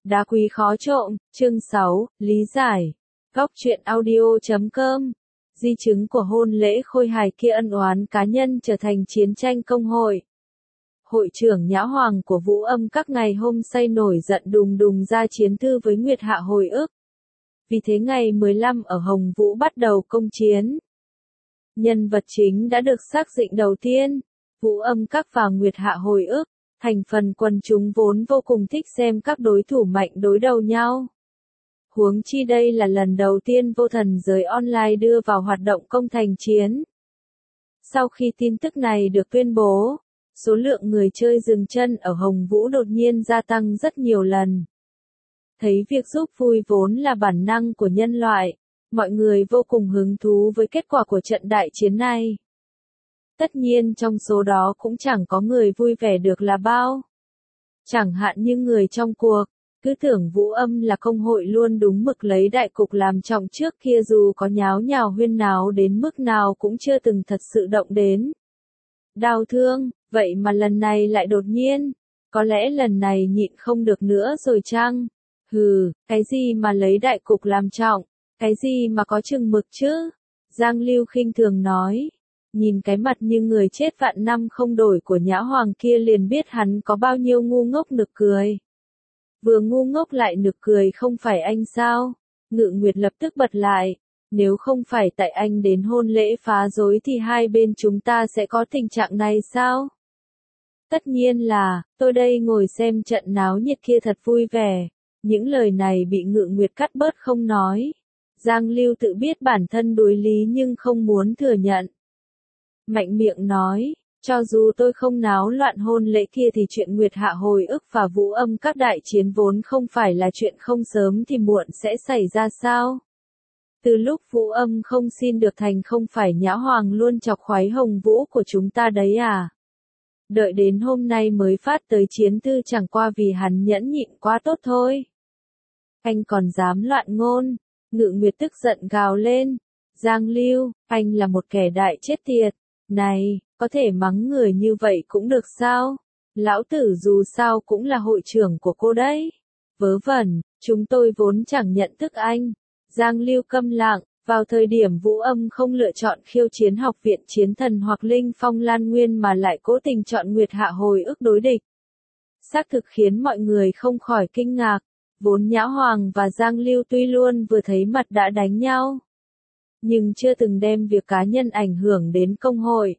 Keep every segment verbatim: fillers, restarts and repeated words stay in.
Đá quý khó trộm, chương sáu, lý giải. Góc truyện audio chấm com. Di chứng của hôn lễ khôi hài kia ân oán cá nhân trở thành chiến tranh công hội. Hội trưởng Nhã Hoàng của Vũ Âm các ngày hôm say nổi giận đùng đùng ra chiến thư với Nguyệt Hạ hồi ức. Vì thế ngày mười lăm ở Hồng Vũ bắt đầu công chiến. Nhân vật chính đã được xác định đầu tiên, Vũ Âm các và Nguyệt Hạ hồi ức. Thành phần quần chúng vốn vô cùng thích xem các đối thủ mạnh đối đầu nhau. Huống chi đây là lần đầu tiên vô thần giới online đưa vào hoạt động công thành chiến. Sau khi tin tức này được tuyên bố, số lượng người chơi dừng chân ở Hồng Vũ đột nhiên gia tăng rất nhiều lần. Thấy việc giúp vui vốn là bản năng của nhân loại, mọi người vô cùng hứng thú với kết quả của trận đại chiến này. Tất nhiên trong số đó cũng chẳng có người vui vẻ được là bao. Chẳng hạn như người trong cuộc, cứ tưởng Vũ Âm là công hội luôn đúng mực lấy đại cục làm trọng trước kia dù có nháo nhào huyên náo đến mức nào cũng chưa từng thật sự động đến. Đau thương, vậy mà lần này lại đột nhiên, có lẽ lần này nhịn không được nữa rồi chăng? Hừ, cái gì mà lấy đại cục làm trọng, cái gì mà có chừng mực chứ? Giang Lưu khinh thường nói. Nhìn cái mặt như người chết vạn năm không đổi của Nhã Hoàng kia liền biết hắn có bao nhiêu ngu ngốc nực cười. Vừa ngu ngốc lại nực cười không phải anh sao? Ngự Nguyệt lập tức bật lại. Nếu không phải tại anh đến hôn lễ phá rối thì hai bên chúng ta sẽ có tình trạng này sao? Tất nhiên là, tôi đây ngồi xem trận náo nhiệt kia thật vui vẻ. Những lời này bị Ngự Nguyệt cắt bớt không nói. Giang Lưu tự biết bản thân đối lý nhưng không muốn thừa nhận. Mạnh miệng nói, cho dù tôi không náo loạn hôn lễ kia thì chuyện Nguyệt Hạ hồi ức và Vũ Âm các đại chiến vốn không phải là chuyện không sớm thì muộn sẽ xảy ra sao? Từ lúc Vũ Âm không xin được thành không phải Nhã Hoàng luôn chọc khoái Hồng Vũ của chúng ta đấy à? Đợi đến hôm nay mới phát tới chiến thư chẳng qua vì hắn nhẫn nhịn quá tốt thôi. Anh còn dám loạn ngôn, Ngự Nguyệt tức giận gào lên. Giang Lưu, anh là một kẻ đại chết tiệt. Này, có thể mắng người như vậy cũng được sao? Lão tử dù sao cũng là hội trưởng của cô đấy. Vớ vẩn, chúng tôi vốn chẳng nhận thức anh. Giang Lưu câm lặng, vào thời điểm Vũ Âm không lựa chọn khiêu chiến học viện chiến thần hoặc Linh Phong Lan Nguyên mà lại cố tình chọn Nguyệt Hạ hồi ức đối địch. Xác thực khiến mọi người không khỏi kinh ngạc, vốn Nhã Hoàng và Giang Lưu tuy luôn vừa thấy mặt đã đánh nhau. Nhưng chưa từng đem việc cá nhân ảnh hưởng đến công hội.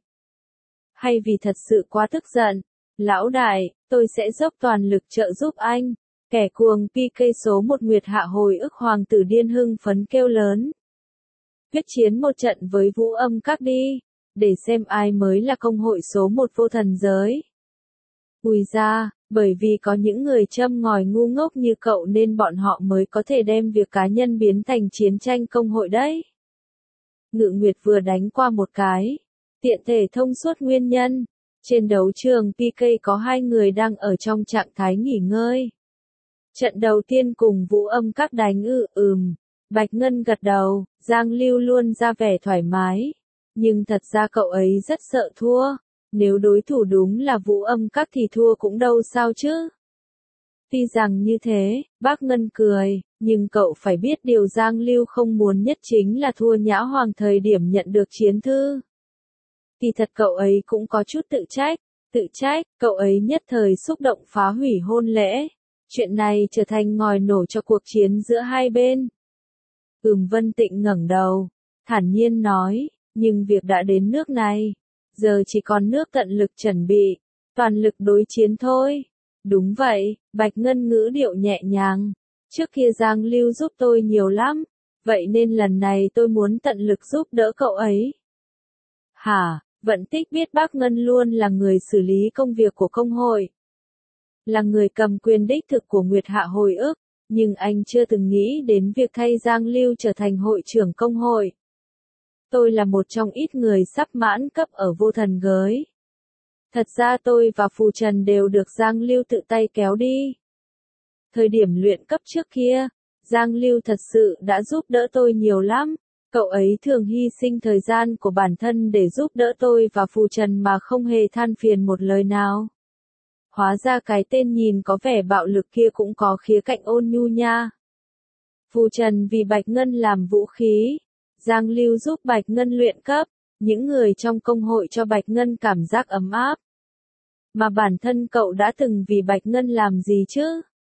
Hay vì thật sự quá tức giận, lão đại, tôi sẽ dốc toàn lực trợ giúp anh. Kẻ cuồng pê ca số một Nguyệt Hạ hồi ức hoàng tử điên hưng phấn kêu lớn. Quyết chiến một trận với Vũ Âm các đi, để xem ai mới là công hội số một vô thần giới. Ui ra, bởi vì có những người châm ngòi ngu ngốc như cậu nên bọn họ mới có thể đem việc cá nhân biến thành chiến tranh công hội đấy. Ngự Nguyệt vừa đánh qua một cái, tiện thể thông suốt nguyên nhân. Trên đấu trường pê ca có hai người đang ở trong trạng thái nghỉ ngơi. Trận đầu tiên cùng Vũ Âm các đánh ư ừm. Bạch Ngân gật đầu, Giang Lưu luôn ra vẻ thoải mái. Nhưng thật ra cậu ấy rất sợ thua. Nếu đối thủ đúng là Vũ Âm các thì thua cũng đâu sao chứ. Tuy rằng như thế, bác Ngân cười, nhưng cậu phải biết điều Giang Lưu không muốn nhất chính là thua Nhã Hoàng thời điểm nhận được chiến thư. Thì thật cậu ấy cũng có chút tự trách, tự trách, cậu ấy nhất thời xúc động phá hủy hôn lễ. Chuyện này trở thành ngòi nổ cho cuộc chiến giữa hai bên. Ừm Vân Tịnh ngẩng đầu, thản nhiên nói, nhưng việc đã đến nước này, giờ chỉ còn nước tận lực chuẩn bị, toàn lực đối chiến thôi. Đúng vậy, Bạch Ngân ngữ điệu nhẹ nhàng. Trước kia Giang Lưu giúp tôi nhiều lắm, vậy nên lần này tôi muốn tận lực giúp đỡ cậu ấy. Hả, Vận Tích biết bác Ngân luôn là người xử lý công việc của công hội. Là người cầm quyền đích thực của Nguyệt Hạ hồi ức, nhưng anh chưa từng nghĩ đến việc thay Giang Lưu trở thành hội trưởng công hội. Tôi là một trong ít người sắp mãn cấp ở vô thần giới. Thật ra tôi và Phù Trần đều được Giang Lưu tự tay kéo đi. Thời điểm luyện cấp trước kia, Giang Lưu thật sự đã giúp đỡ tôi nhiều lắm. Cậu ấy thường hy sinh thời gian của bản thân để giúp đỡ tôi và Phù Trần mà không hề than phiền một lời nào. Hóa ra cái tên nhìn có vẻ bạo lực kia cũng có khía cạnh ôn nhu nha. Phù trần vì Bạch Ngân làm vũ khí. Giang Lưu giúp Bạch Ngân luyện cấp. Những người trong công hội cho Bạch Ngân cảm giác ấm áp. Mà bản thân cậu đã từng vì Bạch Ngân làm gì chứ?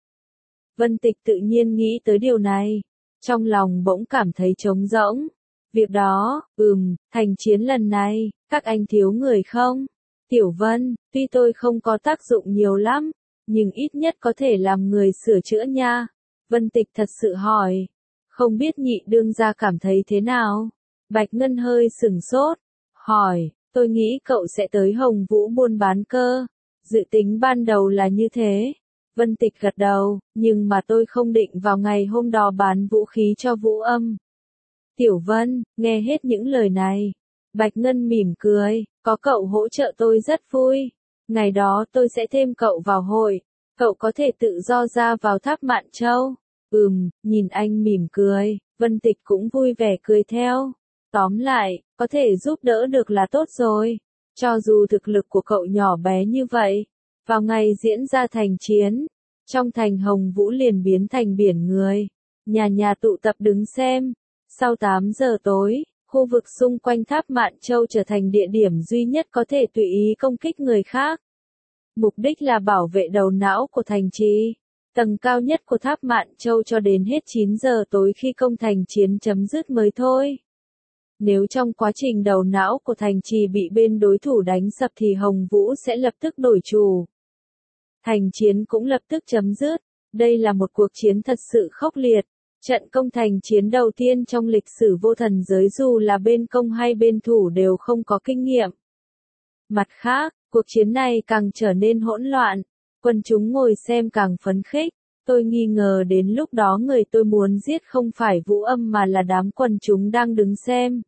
Vân Tịch tự nhiên nghĩ tới điều này. Trong lòng bỗng cảm thấy trống rỗng. Việc đó, ừm, thành chiến lần này, các anh thiếu người không? Tiểu Vân, tuy tôi không có tác dụng nhiều lắm, nhưng ít nhất có thể làm người sửa chữa nha. Vân Tịch thật sự hỏi. Không biết nhị đương gia cảm thấy thế nào? Bạch Ngân hơi sửng sốt. Hỏi, tôi nghĩ cậu sẽ tới Hồng Vũ buôn bán cơ. Dự tính ban đầu là như thế. Vân Tịch gật đầu, nhưng mà tôi không định vào ngày hôm đó bán vũ khí cho Vũ Âm. Tiểu Vân, nghe hết những lời này. Bạch Ngân mỉm cười, có cậu hỗ trợ tôi rất vui. Ngày đó tôi sẽ thêm cậu vào hội. Cậu có thể tự do ra vào tháp Mạn Châu. Ừm, nhìn anh mỉm cười, Vân Tịch cũng vui vẻ cười theo. Tóm lại, có thể giúp đỡ được là tốt rồi. Cho dù thực lực của cậu nhỏ bé như vậy, vào ngày diễn ra thành chiến, trong thành Hồng Vũ liền biến thành biển người. Nhà nhà tụ tập đứng xem. Sau tám giờ tối, khu vực xung quanh tháp Mạn Châu trở thành địa điểm duy nhất có thể tùy ý công kích người khác. Mục đích là bảo vệ đầu não của thành trì. Tầng cao nhất của tháp Mạn Châu cho đến hết chín giờ tối khi công thành chiến chấm dứt mới thôi. Nếu trong quá trình đầu não của thành trì bị bên đối thủ đánh sập thì Hồng Vũ sẽ lập tức đổi chủ. Thành chiến cũng lập tức chấm dứt. Đây là một cuộc chiến thật sự khốc liệt. Trận công thành chiến đầu tiên trong lịch sử vô thần giới dù là bên công hay bên thủ đều không có kinh nghiệm. Mặt khác, cuộc chiến này càng trở nên hỗn loạn. Quân chúng ngồi xem càng phấn khích. Tôi nghi ngờ đến lúc đó người tôi muốn giết không phải Vũ Âm mà là đám quần chúng đang đứng xem.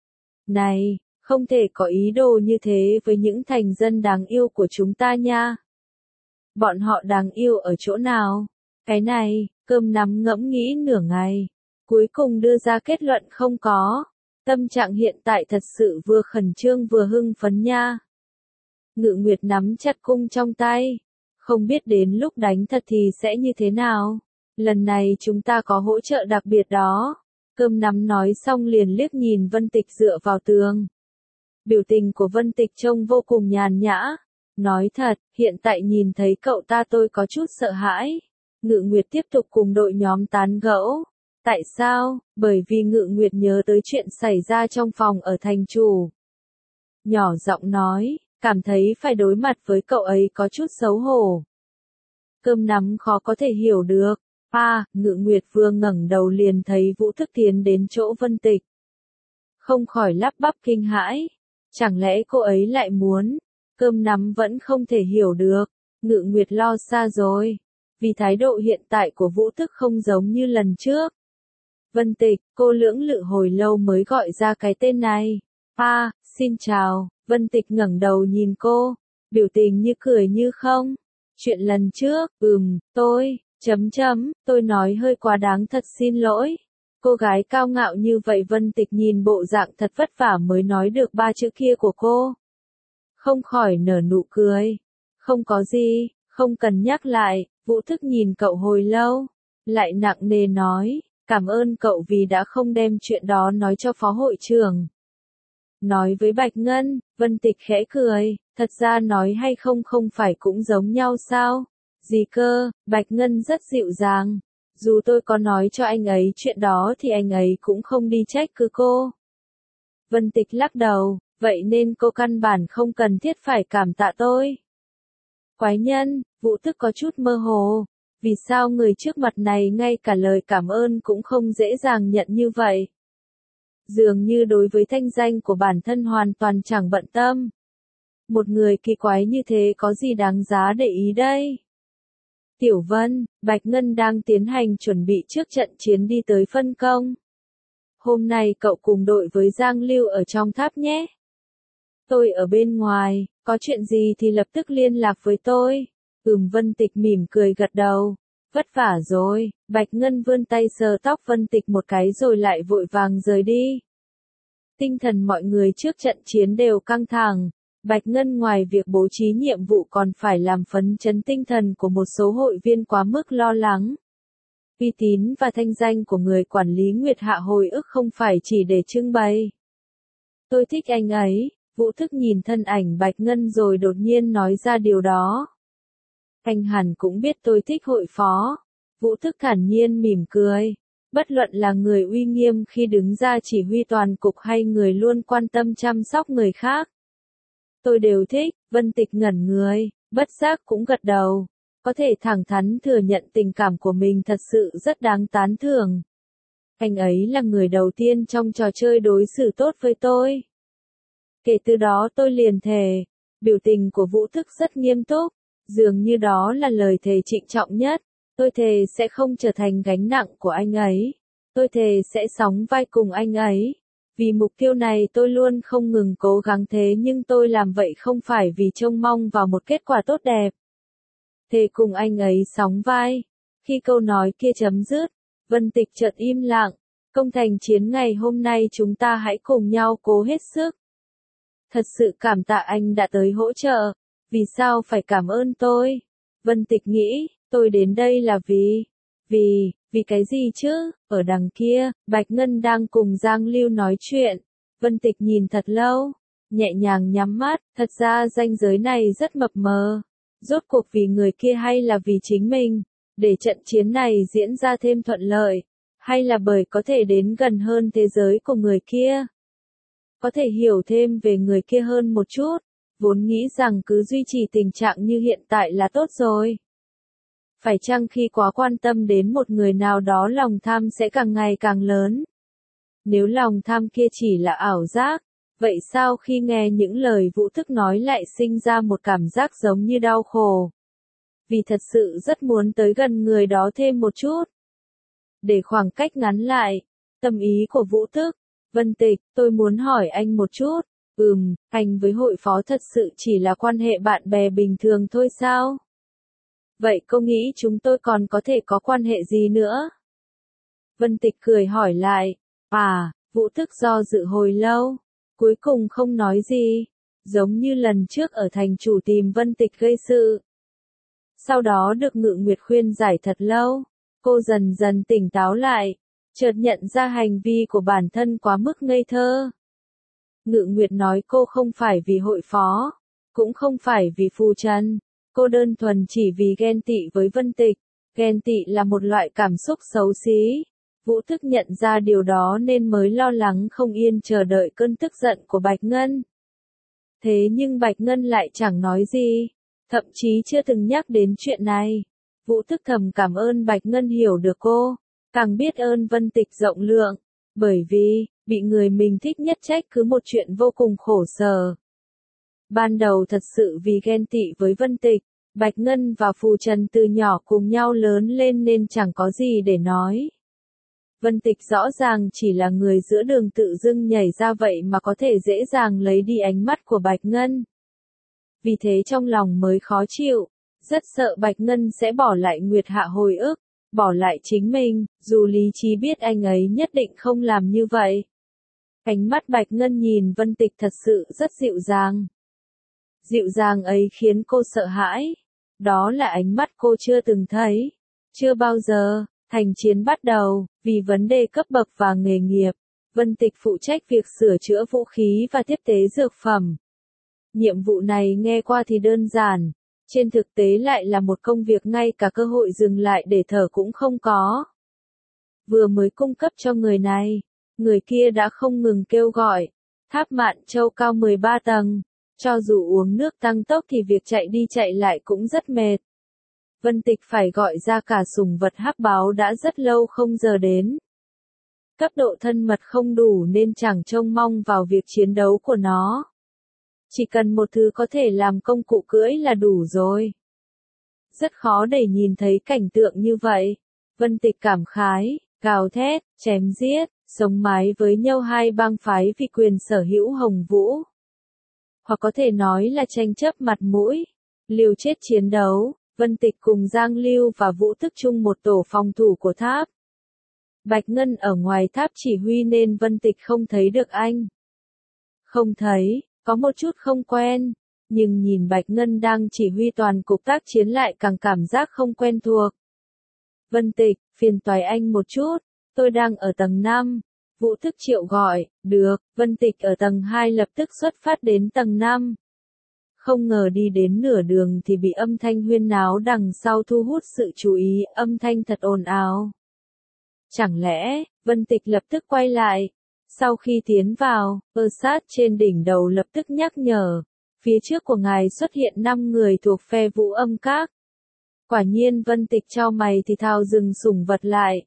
Này, không thể có ý đồ như thế với những thành dân đáng yêu của chúng ta nha. Bọn họ đáng yêu ở chỗ nào? Cái này, Cơm Nắm ngẫm nghĩ nửa ngày. Cuối cùng đưa ra kết luận không có. Tâm trạng hiện tại thật sự vừa khẩn trương vừa hưng phấn nha. Ngự Nguyệt nắm chặt cung trong tay. Không biết đến lúc đánh thật thì sẽ như thế nào. Lần này chúng ta có hỗ trợ đặc biệt đó. Cơm Nắm nói xong liền liếc nhìn Vân Tịch dựa vào tường. Biểu tình của Vân Tịch trông vô cùng nhàn nhã. Nói thật, hiện tại nhìn thấy cậu ta tôi có chút sợ hãi. Ngự Nguyệt tiếp tục cùng đội nhóm tán gẫu. Tại sao? Bởi vì Ngự Nguyệt nhớ tới chuyện xảy ra trong phòng ở thành chủ. Nhỏ giọng nói, cảm thấy phải đối mặt với cậu ấy có chút xấu hổ. Cơm Nắm khó có thể hiểu được. À, Ngự Nguyệt vừa ngẩng đầu liền thấy Vũ Thức tiến đến chỗ Vân Tịch. Không khỏi lắp bắp kinh hãi. Chẳng lẽ cô ấy lại muốn? Cơm Nắm vẫn không thể hiểu được. Ngự Nguyệt lo xa rồi. Vì thái độ hiện tại của Vũ Thức không giống như lần trước. Vân Tịch, cô lưỡng lự hồi lâu mới gọi ra cái tên này. À, xin chào. Vân Tịch ngẩng đầu nhìn cô. Biểu tình như cười như không. Chuyện lần trước, ừm, tôi, chấm chấm, tôi nói hơi quá đáng thật xin lỗi. Cô gái cao ngạo như vậy Vân Tịch nhìn bộ dạng thật vất vả mới nói được ba chữ kia của cô. Không khỏi nở nụ cười. Không có gì, không cần nhắc lại. Vũ Thức nhìn cậu hồi lâu. Lại nặng nề nói, cảm ơn cậu vì đã không đem chuyện đó nói cho phó hội trưởng. Nói với Bạch Ngân, Vân Tịch khẽ cười, thật ra nói hay không không phải cũng giống nhau sao? Gì cơ, Bạch Ngân rất dịu dàng. Dù tôi có nói cho anh ấy chuyện đó thì anh ấy cũng không đi trách cứ cô. Vân Tịch lắc đầu, vậy nên cô căn bản không cần thiết phải cảm tạ tôi. Quái nhân, Vũ Thức có chút mơ hồ. Vì sao người trước mặt này ngay cả lời cảm ơn cũng không dễ dàng nhận như vậy? Dường như đối với thanh danh của bản thân hoàn toàn chẳng bận tâm. Một người kỳ quái như thế có gì đáng giá để ý đây? Tiểu Vân, Bạch Ngân đang tiến hành chuẩn bị trước trận chiến đi tới phân công. Hôm nay cậu cùng đội với Giang Lưu ở trong tháp nhé. Tôi ở bên ngoài, có chuyện gì thì lập tức liên lạc với tôi. Ừm Vân Tịch mỉm cười gật đầu. Vất vả rồi, Bạch Ngân vươn tay sờ tóc Vân Tịch một cái rồi lại vội vàng rời đi. Tinh thần mọi người trước trận chiến đều căng thẳng. Bạch Ngân ngoài việc bố trí nhiệm vụ còn phải làm phấn chấn tinh thần của một số hội viên quá mức lo lắng. Uy tín và thanh danh của người quản lý Nguyệt Hạ hồi ức không phải chỉ để trưng bày. Tôi thích anh ấy, Vũ Thức nhìn thân ảnh Bạch Ngân rồi đột nhiên nói ra điều đó. Anh hẳn cũng biết tôi thích hội phó. Vũ Thức thản nhiên mỉm cười. Bất luận là người uy nghiêm khi đứng ra chỉ huy toàn cục hay người luôn quan tâm chăm sóc người khác. Tôi đều thích. Vân Tịch ngẩn người, bất giác cũng gật đầu. Có thể thẳng thắn thừa nhận tình cảm của mình thật sự rất đáng tán thưởng. Anh ấy là người đầu tiên trong trò chơi đối xử tốt với tôi. Kể từ đó tôi liền thề. Biểu tình của Vũ Thức rất nghiêm túc. Dường như đó là lời thề trịnh trọng nhất. Tôi thề sẽ không trở thành gánh nặng của anh ấy. Tôi thề sẽ sóng vai cùng anh ấy. Vì mục tiêu này tôi luôn không ngừng cố gắng thế nhưng tôi làm vậy không phải vì trông mong vào một kết quả tốt đẹp. Thề cùng anh ấy sóng vai. Khi câu nói kia chấm dứt, Vân Tịch chợt im lặng. Công thành chiến ngày hôm nay chúng ta hãy cùng nhau cố hết sức. Thật sự cảm tạ anh đã tới hỗ trợ. Vì sao phải cảm ơn tôi? Vân Tịch nghĩ, tôi đến đây là vì... Vì... Vì cái gì chứ? Ở đằng kia, Bạch Ngân đang cùng Giang Lưu nói chuyện. Vân Tịch nhìn thật lâu, nhẹ nhàng nhắm mắt, thật ra ranh giới này rất mập mờ. Rốt cuộc vì người kia hay là vì chính mình, để trận chiến này diễn ra thêm thuận lợi, hay là bởi có thể đến gần hơn thế giới của người kia. Có thể hiểu thêm về người kia hơn một chút, vốn nghĩ rằng cứ duy trì tình trạng như hiện tại là tốt rồi. Phải chăng khi quá quan tâm đến một người nào đó lòng tham sẽ càng ngày càng lớn? Nếu lòng tham kia chỉ là ảo giác, vậy sao khi nghe những lời Vũ Thức nói lại sinh ra một cảm giác giống như đau khổ? Vì thật sự rất muốn tới gần người đó thêm một chút. Để khoảng cách ngắn lại, tâm ý của Vũ Thức, Vân Tịch, tôi muốn hỏi anh một chút, ừm, anh với hội phó thật sự chỉ là quan hệ bạn bè bình thường thôi sao? Vậy cô nghĩ chúng tôi còn có thể có quan hệ gì nữa? Vân Tịch cười hỏi lại. À, Vũ Thức do dự hồi lâu. Cuối cùng không nói gì. Giống như lần trước ở thành chủ tìm Vân Tịch gây sự. Sau đó được Ngự Nguyệt khuyên giải thật lâu. Cô dần dần tỉnh táo lại. Chợt nhận ra hành vi của bản thân quá mức ngây thơ. Ngự Nguyệt nói cô không phải vì hội phó. Cũng không phải vì phù trần. Cô đơn thuần chỉ vì ghen tị với Vân Tịch. Ghen tị là một loại cảm xúc xấu xí. Vũ Thức nhận ra điều đó nên mới lo lắng không yên chờ đợi cơn tức giận của Bạch Ngân. Thế nhưng Bạch Ngân lại chẳng nói gì, thậm chí chưa từng nhắc đến chuyện này. Vũ Thức thầm cảm ơn Bạch Ngân hiểu được cô, càng biết ơn Vân Tịch rộng lượng, bởi vì, bị người mình thích nhất trách cứ một chuyện vô cùng khổ sở. Ban đầu thật sự vì ghen tị với Vân Tịch, Bạch Ngân và Phù Trần từ nhỏ cùng nhau lớn lên nên chẳng có gì để nói. Vân Tịch rõ ràng chỉ là người giữa đường tự dưng nhảy ra vậy mà có thể dễ dàng lấy đi ánh mắt của Bạch Ngân. Vì thế trong lòng mới khó chịu, rất sợ Bạch Ngân sẽ bỏ lại Nguyệt Hạ hồi ức, bỏ lại chính mình, dù lý trí biết anh ấy nhất định không làm như vậy. Ánh mắt Bạch Ngân nhìn Vân Tịch thật sự rất dịu dàng. Dịu dàng ấy khiến cô sợ hãi. Đó là ánh mắt cô chưa từng thấy. Chưa bao giờ, thành chiến bắt đầu, vì vấn đề cấp bậc và nghề nghiệp. Vân Tịch phụ trách việc sửa chữa vũ khí và tiếp tế dược phẩm. Nhiệm vụ này nghe qua thì đơn giản. Trên thực tế lại là một công việc ngay cả cơ hội dừng lại để thở cũng không có. Vừa mới cung cấp cho người này, người kia đã không ngừng kêu gọi. Tháp Mạn Châu cao mười ba tầng. Cho dù uống nước tăng tốc thì việc chạy đi chạy lại cũng rất mệt. Vân Tịch phải gọi ra cả sủng vật hắc báo đã rất lâu không giờ đến. Cấp độ thân mật không đủ nên chẳng trông mong vào việc chiến đấu của nó. Chỉ cần một thứ có thể làm công cụ cưỡi là đủ rồi. Rất khó để nhìn thấy cảnh tượng như vậy. Vân Tịch cảm khái, gào thét, chém giết, sống mái với nhau hai bang phái vì quyền sở hữu Hồng Vũ. Hoặc có thể nói là tranh chấp mặt mũi, liều chết chiến đấu. Vân Tịch cùng Giang Lưu và Vũ Thức chung một tổ phòng thủ của tháp. Bạch Ngân ở ngoài tháp chỉ huy nên Vân Tịch không thấy được anh. Không thấy, Có một chút không quen, nhưng nhìn Bạch Ngân đang chỉ huy toàn cục tác chiến lại càng cảm giác không quen thuộc. Vân Tịch, phiền toái anh một chút, tôi đang ở tầng năm. Vũ Thức Triệu gọi, được, Vân Tịch ở tầng hai lập tức xuất phát đến tầng năm. Không ngờ đi đến nửa đường thì bị âm thanh huyên náo đằng sau thu hút sự chú ý, âm thanh thật ồn ào. Chẳng lẽ, Vân Tịch lập tức quay lại. Sau khi tiến vào, ơ sát trên đỉnh đầu lập tức nhắc nhở. Phía trước của ngài xuất hiện năm người thuộc phe Vũ Âm Các. Quả nhiên Vân Tịch chau mày thì thào dừng sủng vật lại.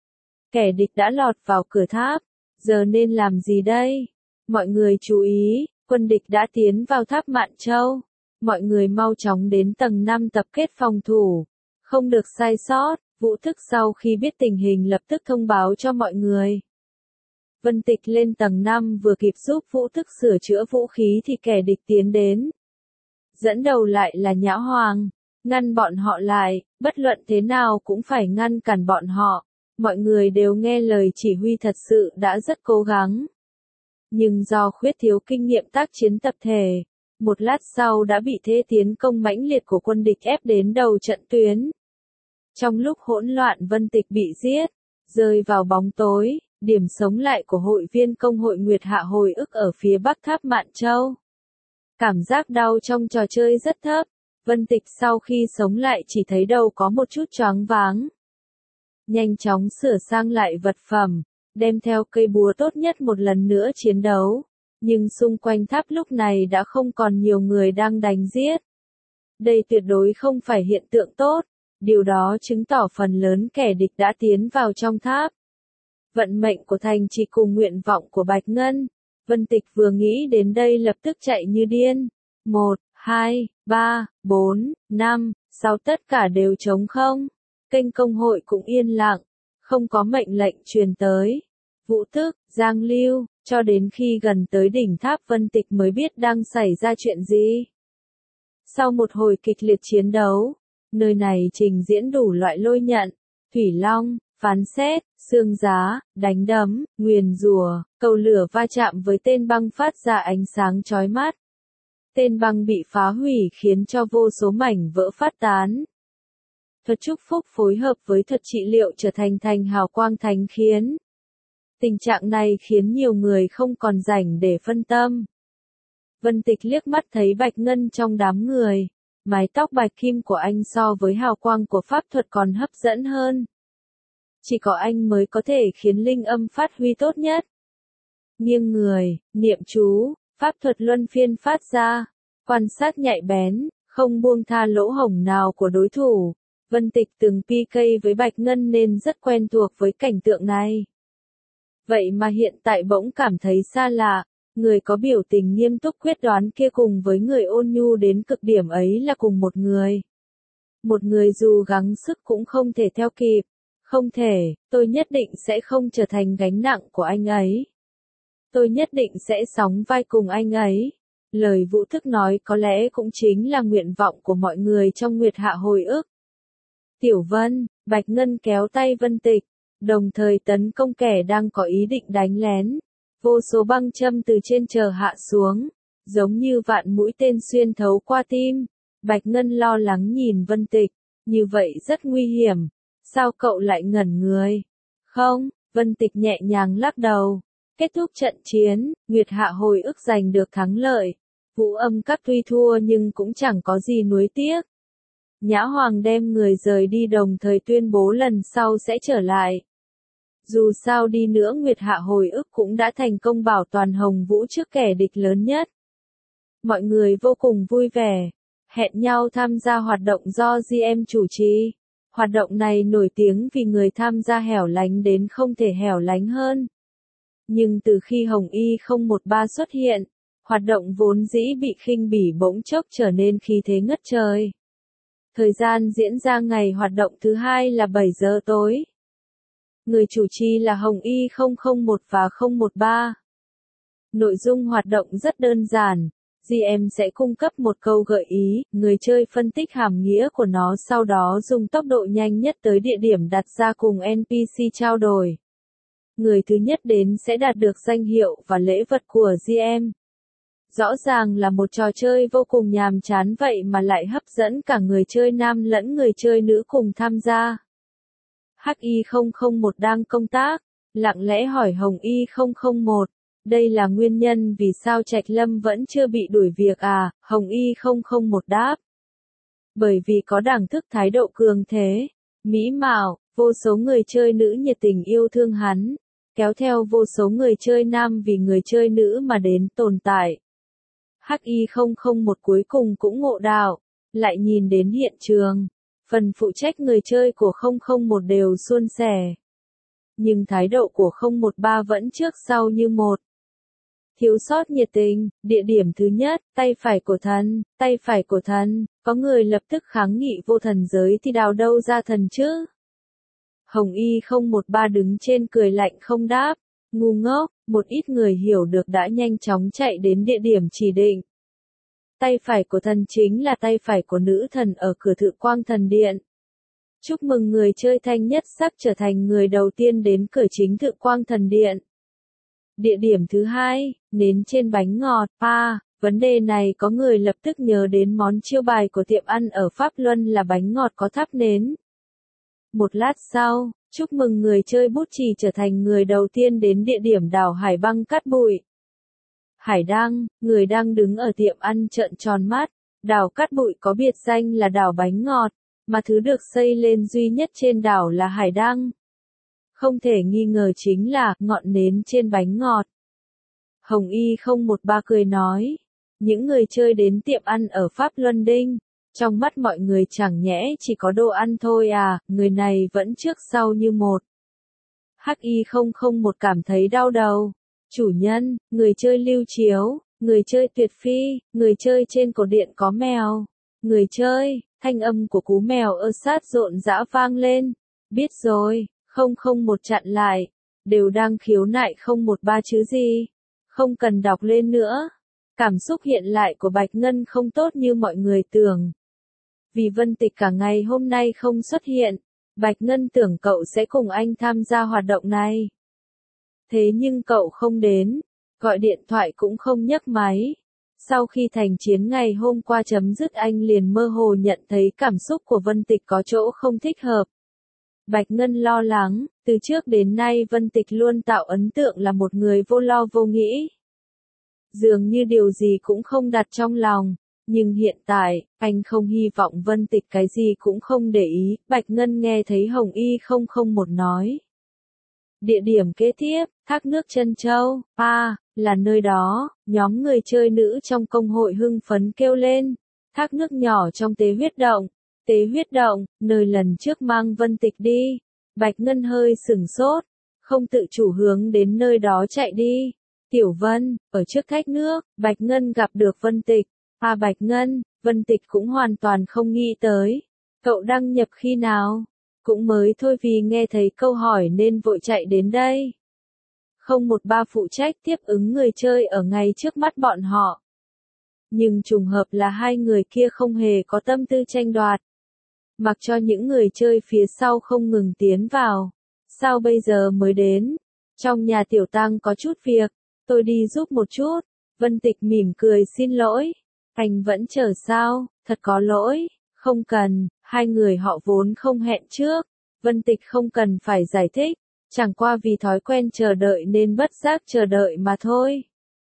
Kẻ địch đã lọt vào cửa tháp. Giờ nên làm gì đây? Mọi người chú ý, quân địch đã tiến vào tháp Mạn Châu. Mọi người mau chóng đến tầng năm tập kết phòng thủ. Không được sai sót. Vũ Thức sau khi biết tình hình lập tức thông báo cho mọi người. Vân Tịch lên tầng năm vừa kịp giúp Vũ Thức sửa chữa vũ khí thì kẻ địch tiến đến. Dẫn đầu lại là Nhã Hoàng. Ngăn bọn họ lại, bất luận thế nào cũng phải ngăn cản bọn họ. Mọi người đều nghe lời chỉ huy thật sự đã rất cố gắng. Nhưng do khuyết thiếu kinh nghiệm tác chiến tập thể, một lát sau đã bị thế tiến công mãnh liệt của quân địch ép đến đầu trận tuyến. Trong lúc hỗn loạn Vân Tịch bị giết, rơi vào bóng tối, điểm sống lại của hội viên công hội Nguyệt Hạ hồi ức ở phía bắc tháp Mạn Châu. Cảm giác đau trong trò chơi rất thấp, Vân Tịch sau khi sống lại chỉ thấy đầu có một chút choáng váng. Nhanh chóng sửa sang lại vật phẩm, đem theo cây búa tốt nhất một lần nữa chiến đấu. Nhưng xung quanh tháp lúc này đã không còn nhiều người đang đánh giết. Đây tuyệt đối không phải hiện tượng tốt. Điều đó chứng tỏ phần lớn kẻ địch đã tiến vào trong tháp. Vận mệnh của thành chỉ cùng nguyện vọng của Bạch Ngân. Vân Tịch vừa nghĩ đến đây lập tức chạy như điên. Một, hai, ba, bốn, năm, sáu tất cả đều trống không. Kênh công hội cũng yên lặng. Không có mệnh lệnh truyền tới. Vũ Thức, Giang Lưu, cho đến khi gần tới đỉnh tháp Vân Tịch mới biết đang xảy ra chuyện gì. Sau một hồi kịch liệt chiến đấu, nơi này trình diễn đủ loại lôi nhận, thủy long, phán xét, xương giá, đánh đấm, nguyền rủa, cầu lửa va chạm với tên băng phát ra ánh sáng chói mắt. Tên băng bị phá hủy khiến cho vô số mảnh vỡ phát tán. Thuật chúc phúc phối hợp với thuật trị liệu trở thành thành hào quang thánh khiến. Tình trạng này khiến nhiều người không còn rảnh để phân tâm. Vân Tịch liếc mắt thấy Bạch Ngân trong đám người. Mái tóc bạch kim của anh so với hào quang của pháp thuật còn hấp dẫn hơn. Chỉ có anh mới có thể khiến linh âm phát huy tốt nhất. Nghiêng người, niệm chú, pháp thuật luân phiên phát ra, quan sát nhạy bén, không buông tha lỗ hổng nào của đối thủ. Vân Tịch từng pê ca với Bạch Ngân nên rất quen thuộc với cảnh tượng này. Vậy mà hiện tại bỗng cảm thấy xa lạ. Người có biểu tình nghiêm túc quyết đoán kia cùng với người ôn nhu đến cực điểm ấy là cùng một người. Một người dù gắng sức cũng không thể theo kịp. Không thể, tôi nhất định sẽ không trở thành gánh nặng của anh ấy. Tôi nhất định sẽ sóng vai cùng anh ấy. Lời Vũ Thức nói có lẽ cũng chính là nguyện vọng của mọi người trong Nguyệt Hạ hồi ức. Tiểu Vân, Bạch Ngân kéo tay Vân Tịch, đồng thời tấn công kẻ đang có ý định đánh lén. Vô số băng châm từ trên trời hạ xuống, giống như vạn mũi tên xuyên thấu qua tim. Bạch Ngân lo lắng nhìn Vân Tịch, như vậy rất nguy hiểm. Sao cậu lại ngẩn người? Không, Vân Tịch nhẹ nhàng lắc đầu. Kết thúc trận chiến, Nguyệt Hạ hồi ức giành được thắng lợi. Vũ Âm Các tuy thua nhưng cũng chẳng có gì nuối tiếc. Nhã Hoàng đem người rời đi đồng thời tuyên bố lần sau sẽ trở lại. Dù sao đi nữa Nguyệt Hạ hồi ức cũng đã thành công bảo toàn Hồng Vũ trước kẻ địch lớn nhất. Mọi người vô cùng vui vẻ, hẹn nhau tham gia hoạt động do giê em chủ trì. Hoạt động này nổi tiếng vì người tham gia hẻo lánh đến không thể hẻo lánh hơn. Nhưng từ khi Hồng Y không một ba xuất hiện, hoạt động vốn dĩ bị khinh bỉ bỗng chốc trở nên khí thế ngất trời. Thời gian diễn ra ngày hoạt động thứ hai là bảy giờ tối. Người chủ trì là Hồng Y không không một và không một ba. Nội dung hoạt động rất đơn giản. giê em sẽ cung cấp một câu gợi ý, người chơi phân tích hàm nghĩa của nó sau đó dùng tốc độ nhanh nhất tới địa điểm đặt ra cùng en pê xê trao đổi. Người thứ nhất đến sẽ đạt được danh hiệu và lễ vật của giê em. Rõ ràng là một trò chơi vô cùng nhàm chán vậy mà lại hấp dẫn cả người chơi nam lẫn người chơi nữ cùng tham gia. H I không không một đang công tác, lặng lẽ hỏi Hồng Y không không một, đây là nguyên nhân vì sao Trạch Lâm vẫn chưa bị đuổi việc à, Hồng Y không không một đáp. Bởi vì có đẳng thức thái độ cường thế, mỹ mạo, vô số người chơi nữ nhiệt tình yêu thương hắn, kéo theo vô số người chơi nam vì người chơi nữ mà đến tồn tại. H I không không một cuối cùng cũng ngộ đạo, lại nhìn đến hiện trường, phần phụ trách người chơi của không không một đều suôn sẻ. Nhưng thái độ của không một ba vẫn trước sau như một. Thiếu sót nhiệt tình, địa điểm thứ nhất, tay phải của thần, tay phải của thần, có người lập tức kháng nghị vô thần giới thì đào đâu ra thần chứ? Hồng Y không một ba đứng trên cười lạnh không đáp, ngu ngốc, một ít người hiểu được đã nhanh chóng chạy đến địa điểm chỉ định. Tay phải của thần chính là tay phải của nữ thần ở cửa Thự Quang Thần Điện. Chúc mừng người chơi thanh nhất sắc trở thành người đầu tiên đến cửa chính Thự Quang Thần Điện. Địa điểm thứ hai, nến trên bánh ngọt, à, vấn đề này có người lập tức nhớ đến món chiêu bài của tiệm ăn ở Pháp Luân là bánh ngọt có thắp nến. Một lát sau, chúc mừng người chơi bút chì trở thành người đầu tiên đến địa điểm đảo Hải Băng cắt bụi. Hải Đăng, người đang đứng ở tiệm ăn trợn tròn mắt, đảo cát bụi có biệt danh là đảo bánh ngọt, mà thứ được xây lên duy nhất trên đảo là Hải Đăng. Không thể nghi ngờ chính là ngọn nến trên bánh ngọt. Hồng Y không một ba cười nói, những người chơi đến tiệm ăn ở Pháp Luân Đinh, trong mắt mọi người chẳng nhẽ chỉ có đồ ăn thôi à, người này vẫn trước sau như một. H I không không một cảm thấy đau đầu. Chủ nhân, người chơi Lưu Chiếu, người chơi Tuyệt Phi, người chơi trên cổ điện có mèo. Người chơi, thanh âm của cú mèo ơ sát rộn rã vang lên. Biết rồi, không không một chặn lại, đều đang khiếu nại không một ba chứ gì. Không cần đọc lên nữa. Cảm xúc hiện lại của Bạch Ngân không tốt như mọi người tưởng. Vì Vân Tịch cả ngày hôm nay không xuất hiện, Bạch Ngân tưởng cậu sẽ cùng anh tham gia hoạt động này. Thế nhưng cậu không đến, gọi điện thoại cũng không nhấc máy. Sau khi thành chiến ngày hôm qua chấm dứt anh liền mơ hồ nhận thấy cảm xúc của Vân Tịch có chỗ không thích hợp. Bạch Ngân lo lắng, từ trước đến nay Vân Tịch luôn tạo ấn tượng là một người vô lo vô nghĩ. Dường như điều gì cũng không đặt trong lòng, nhưng hiện tại, anh không hy vọng Vân Tịch cái gì cũng không để ý. Bạch Ngân nghe thấy Hồng Y không không một nói. Địa điểm kế tiếp, thác nước Trân Châu, à, là nơi đó, nhóm người chơi nữ trong công hội hưng phấn kêu lên. Thác nước nhỏ trong tế huyết động, tế huyết động, nơi lần trước mang Vân Tịch đi. Bạch Ngân hơi sửng sốt, không tự chủ hướng đến nơi đó chạy đi. Tiểu Vân, ở trước thác nước, Bạch Ngân gặp được Vân Tịch. À Bạch Ngân, Vân Tịch cũng hoàn toàn không nghĩ tới. Cậu đăng nhập khi nào? Cũng mới thôi vì nghe thấy câu hỏi nên vội chạy đến đây. Không một ba phụ trách tiếp ứng người chơi ở ngay trước mắt bọn họ. Nhưng trùng hợp là hai người kia không hề có tâm tư tranh đoạt. Mặc cho những người chơi phía sau không ngừng tiến vào. Sao bây giờ mới đến? Trong nhà Tiểu Tăng có chút việc, tôi đi giúp một chút. Vân Tịch mỉm cười xin lỗi. Anh vẫn chờ sao? Thật có lỗi. Không cần, hai người họ vốn không hẹn trước. Vân Tịch không cần phải giải thích. Chẳng qua vì thói quen chờ đợi nên bất giác chờ đợi mà thôi.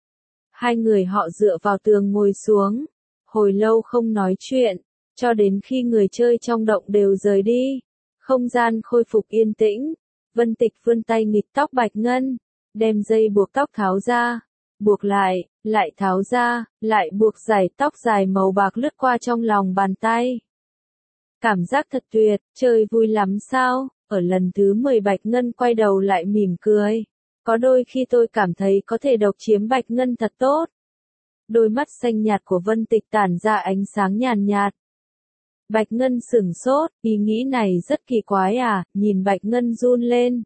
Hai người họ dựa vào tường ngồi xuống. Hồi lâu không nói chuyện. Cho đến khi người chơi trong động đều rời đi. Không gian khôi phục yên tĩnh. Vân Tịch vươn tay nghịch tóc Bạch Ngân. Đem dây buộc tóc tháo ra. Buộc lại, lại tháo ra, lại buộc giải tóc dài màu bạc lướt qua trong lòng bàn tay. Cảm giác thật tuyệt, chơi vui lắm sao? Ở lần thứ mười Bạch Ngân quay đầu lại mỉm cười. Có đôi khi tôi cảm thấy có thể độc chiếm Bạch Ngân thật tốt. Đôi mắt xanh nhạt của Vân Tịch tản ra ánh sáng nhàn nhạt. Bạch Ngân sửng sốt, ý nghĩ này rất kỳ quái à, nhìn Bạch Ngân run lên.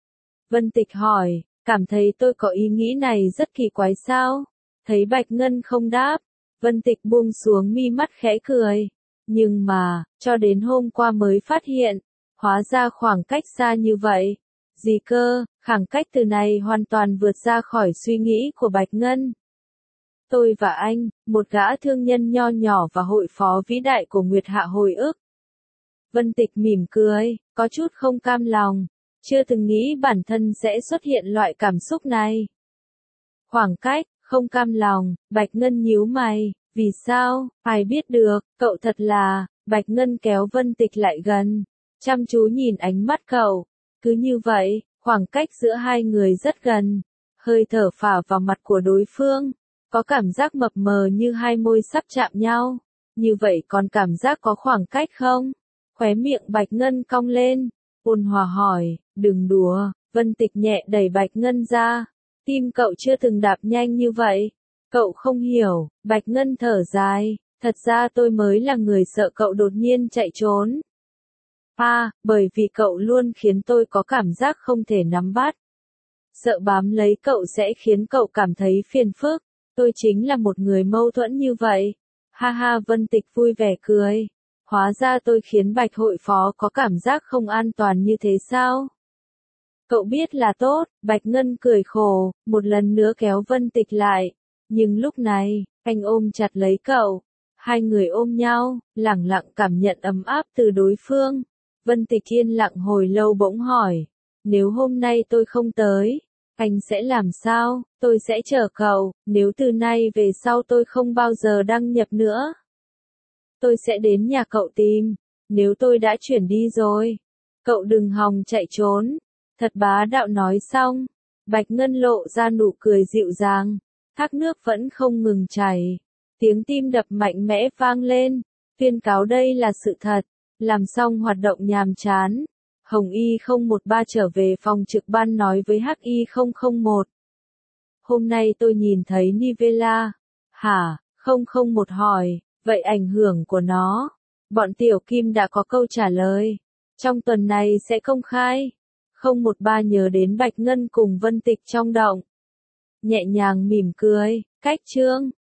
Vân Tịch hỏi, cảm thấy tôi có ý nghĩ này rất kỳ quái sao? Thấy Bạch Ngân không đáp, Vân Tịch buông xuống mi mắt khẽ cười. Nhưng mà, cho đến hôm qua mới phát hiện, hóa ra khoảng cách xa như vậy. Gì cơ, khoảng cách từ này hoàn toàn vượt ra khỏi suy nghĩ của Bạch Ngân. Tôi và anh, một gã thương nhân nho nhỏ và hội phó vĩ đại của Nguyệt Hạ hồi ức. Vân Tịch mỉm cười, có chút không cam lòng, chưa từng nghĩ bản thân sẽ xuất hiện loại cảm xúc này. Khoảng cách, không cam lòng, Bạch Ngân nhíu mày, vì sao, ai biết được, cậu thật là, Bạch Ngân kéo Vân Tịch lại gần, chăm chú nhìn ánh mắt cậu, cứ như vậy, khoảng cách giữa hai người rất gần, hơi thở phả vào mặt của đối phương, có cảm giác mập mờ như hai môi sắp chạm nhau, như vậy còn cảm giác có khoảng cách không? Khóe miệng Bạch Ngân cong lên, ôn hòa hỏi, đừng đùa, Vân Tịch nhẹ đẩy Bạch Ngân ra, tim cậu chưa từng đạp nhanh như vậy, cậu không hiểu, Bạch Ngân thở dài, thật ra tôi mới là người sợ cậu đột nhiên chạy trốn. À, bởi vì cậu luôn khiến tôi có cảm giác không thể nắm bắt. Sợ bám lấy cậu sẽ khiến cậu cảm thấy phiền phức, tôi chính là một người mâu thuẫn như vậy. Ha ha, Vân Tịch vui vẻ cười. Hóa ra tôi khiến Bạch hội phó có cảm giác không an toàn như thế sao? Cậu biết là tốt, Bạch Ngân cười khổ, một lần nữa kéo Vân Tịch lại. Nhưng lúc này, anh ôm chặt lấy cậu. Hai người ôm nhau, lẳng lặng cảm nhận ấm áp từ đối phương. Vân Tịch yên lặng hồi lâu bỗng hỏi, nếu hôm nay tôi không tới, anh sẽ làm sao? Tôi sẽ chờ cậu, nếu từ nay về sau tôi không bao giờ đăng nhập nữa. Tôi sẽ đến nhà cậu tìm, nếu tôi đã chuyển đi rồi. Cậu đừng hòng chạy trốn. Thật bá đạo nói xong, Bạch Ngân lộ ra nụ cười dịu dàng, thác nước vẫn không ngừng chảy. Tiếng tim đập mạnh mẽ vang lên, tuyên cáo đây là sự thật. Làm xong hoạt động nhàm chán, Hồng Y không một ba trở về phòng trực ban nói với Hắc Y không không một. Hôm nay tôi nhìn thấy Nivella. Hả? không không một hỏi, vậy ảnh hưởng của nó? Bọn Tiểu Kim đã có câu trả lời. Trong tuần này sẽ công khai. không một ba nhớ đến Bạch Ngân cùng Vân Tịch trong động. Nhẹ nhàng mỉm cười, cách chương.